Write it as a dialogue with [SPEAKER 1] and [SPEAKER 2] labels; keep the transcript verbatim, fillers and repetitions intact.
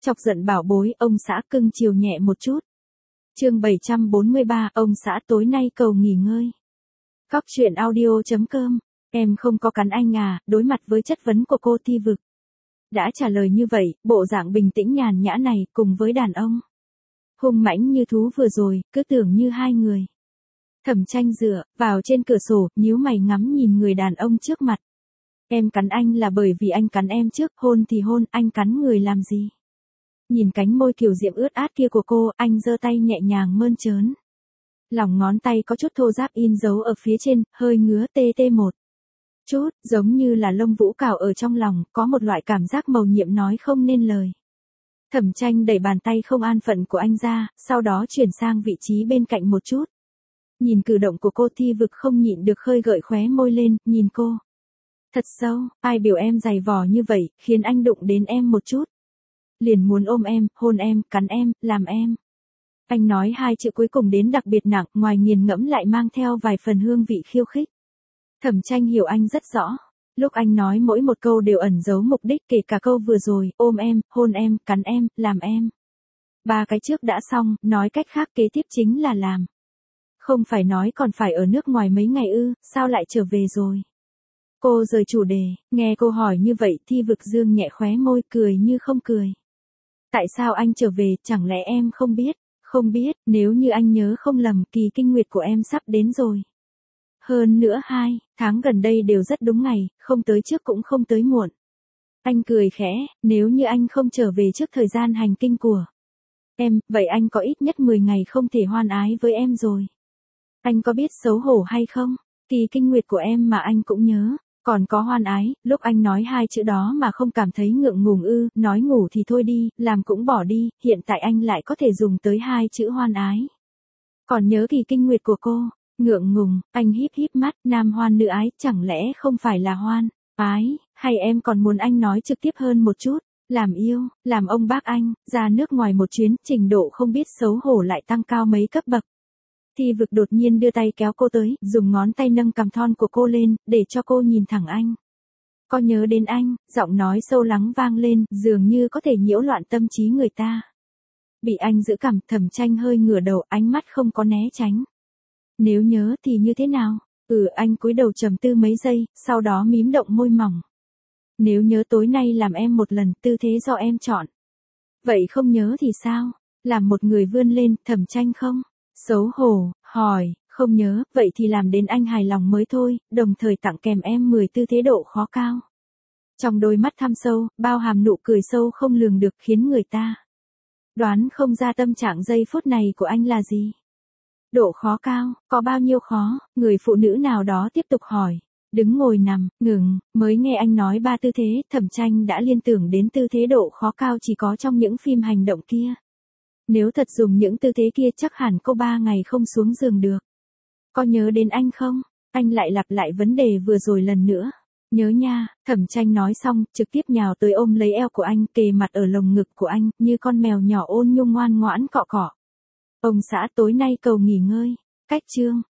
[SPEAKER 1] Chọc giận bảo bối, ông xã cưng chiều nhẹ một chút. Chương bảy trăm bốn mươi ba, ông xã tối nay cầu nghỉ ngơi. Cóc truyện audio chấm com. Em không có cắn anh à? Đối mặt với chất vấn của cô Thi Vực. Đã trả lời như vậy, bộ dạng bình tĩnh nhàn nhã này, cùng với đàn ông hung mãnh như thú vừa rồi, cứ tưởng như hai người. Thẩm Tranh dựa vào trên cửa sổ, nhíu mày ngắm nhìn người đàn ông trước mặt. Em cắn anh là bởi vì anh cắn em trước, hôn thì hôn, anh cắn người làm gì? Nhìn cánh môi kiều diễm ướt át kia của cô, anh giơ tay nhẹ nhàng mơn trớn. Lòng ngón tay có chút thô ráp in dấu ở phía trên, hơi ngứa tê tê một chút, giống như là lông vũ cào ở trong lòng, có một loại cảm giác mầu nhiệm nói không nên lời. Thẩm Tranh đẩy bàn tay không an phận của anh ra, sau đó chuyển sang vị trí bên cạnh một chút. Nhìn cử động của cô Thi Vực không nhịn được khơi gợi khóe môi lên, nhìn cô. Thật sâu, ai biểu em dày vò như vậy, khiến anh đụng đến em một chút. Liền muốn ôm em, hôn em, cắn em, làm em. Anh nói hai chữ cuối cùng đến đặc biệt nặng, ngoài nghiền ngẫm lại mang theo vài phần hương vị khiêu khích. Thẩm Tranh hiểu anh rất rõ. Lúc anh nói mỗi một câu đều ẩn giấu mục đích, kể cả câu vừa rồi, ôm em, hôn em, cắn em, làm em. Ba cái trước đã xong, nói cách khác kế tiếp chính là làm. Không phải nói còn phải ở nước ngoài mấy ngày ư, sao lại trở về rồi? Cô rời chủ đề, nghe cô hỏi như vậy, Thi Vực dương nhẹ khóe môi, cười như không cười. Tại sao anh trở về, chẳng lẽ em không biết? Không biết, nếu như anh nhớ không lầm, kỳ kinh nguyệt của em sắp đến rồi. Hơn nữa hai tháng gần đây đều rất đúng ngày, không tới trước cũng không tới muộn. Anh cười khẽ, nếu như anh không trở về trước thời gian hành kinh của em, vậy anh có ít nhất mười ngày không thể hoan ái với em rồi. Anh có biết xấu hổ hay không? Kỳ kinh nguyệt của em mà anh cũng nhớ. Còn có hoan ái, lúc anh nói hai chữ đó mà không cảm thấy ngượng ngùng ư, nói ngủ thì thôi đi, làm cũng bỏ đi, hiện tại anh lại có thể dùng tới hai chữ hoan ái. Còn nhớ kỳ kinh nguyệt của cô, ngượng ngùng, anh híp híp mắt, nam hoan nữ ái, chẳng lẽ không phải là hoan ái, hay em còn muốn anh nói trực tiếp hơn một chút, làm yêu, làm ông bác anh, ra nước ngoài một chuyến, trình độ không biết xấu hổ lại tăng cao mấy cấp bậc. Thi Vực đột nhiên đưa tay kéo cô tới, dùng ngón tay nâng cằm thon của cô lên, để cho cô nhìn thẳng anh. Có nhớ đến anh, giọng nói sâu lắng vang lên, dường như có thể nhiễu loạn tâm trí người ta. Bị anh giữ cằm, Thẩm Tranh hơi ngửa đầu, ánh mắt không có né tránh. Nếu nhớ thì như thế nào? Ừ, anh cúi đầu trầm tư mấy giây, sau đó mím động môi mỏng. Nếu nhớ tối nay làm em một lần, tư thế do em chọn. Vậy không nhớ thì sao? Làm một người vươn lên, Thẩm Tranh không? Xấu hổ, hỏi, không nhớ, vậy thì làm đến anh hài lòng mới thôi, đồng thời tặng kèm em mười tư thế độ khó cao. Trong đôi mắt thăm sâu, bao hàm nụ cười sâu không lường được, khiến người ta đoán không ra tâm trạng giây phút này của anh là gì. Độ khó cao, có bao nhiêu khó, người phụ nữ nào đó tiếp tục hỏi. Đứng ngồi nằm, ngừng, mới nghe anh nói ba tư thế, Thẩm Tranh đã liên tưởng đến tư thế độ khó cao chỉ có trong những phim hành động kia. Nếu thật dùng những tư thế kia chắc hẳn cô ba ngày không xuống giường được. Có nhớ đến anh không? Anh lại lặp lại vấn đề vừa rồi lần nữa. Nhớ nha, Thẩm Tranh nói xong, trực tiếp nhào tới ôm lấy eo của anh, kề mặt ở lồng ngực của anh, như con mèo nhỏ ôn nhung ngoan ngoãn cọ cọ. Ông xã tối nay cầu nghỉ ngơi. Cách chương.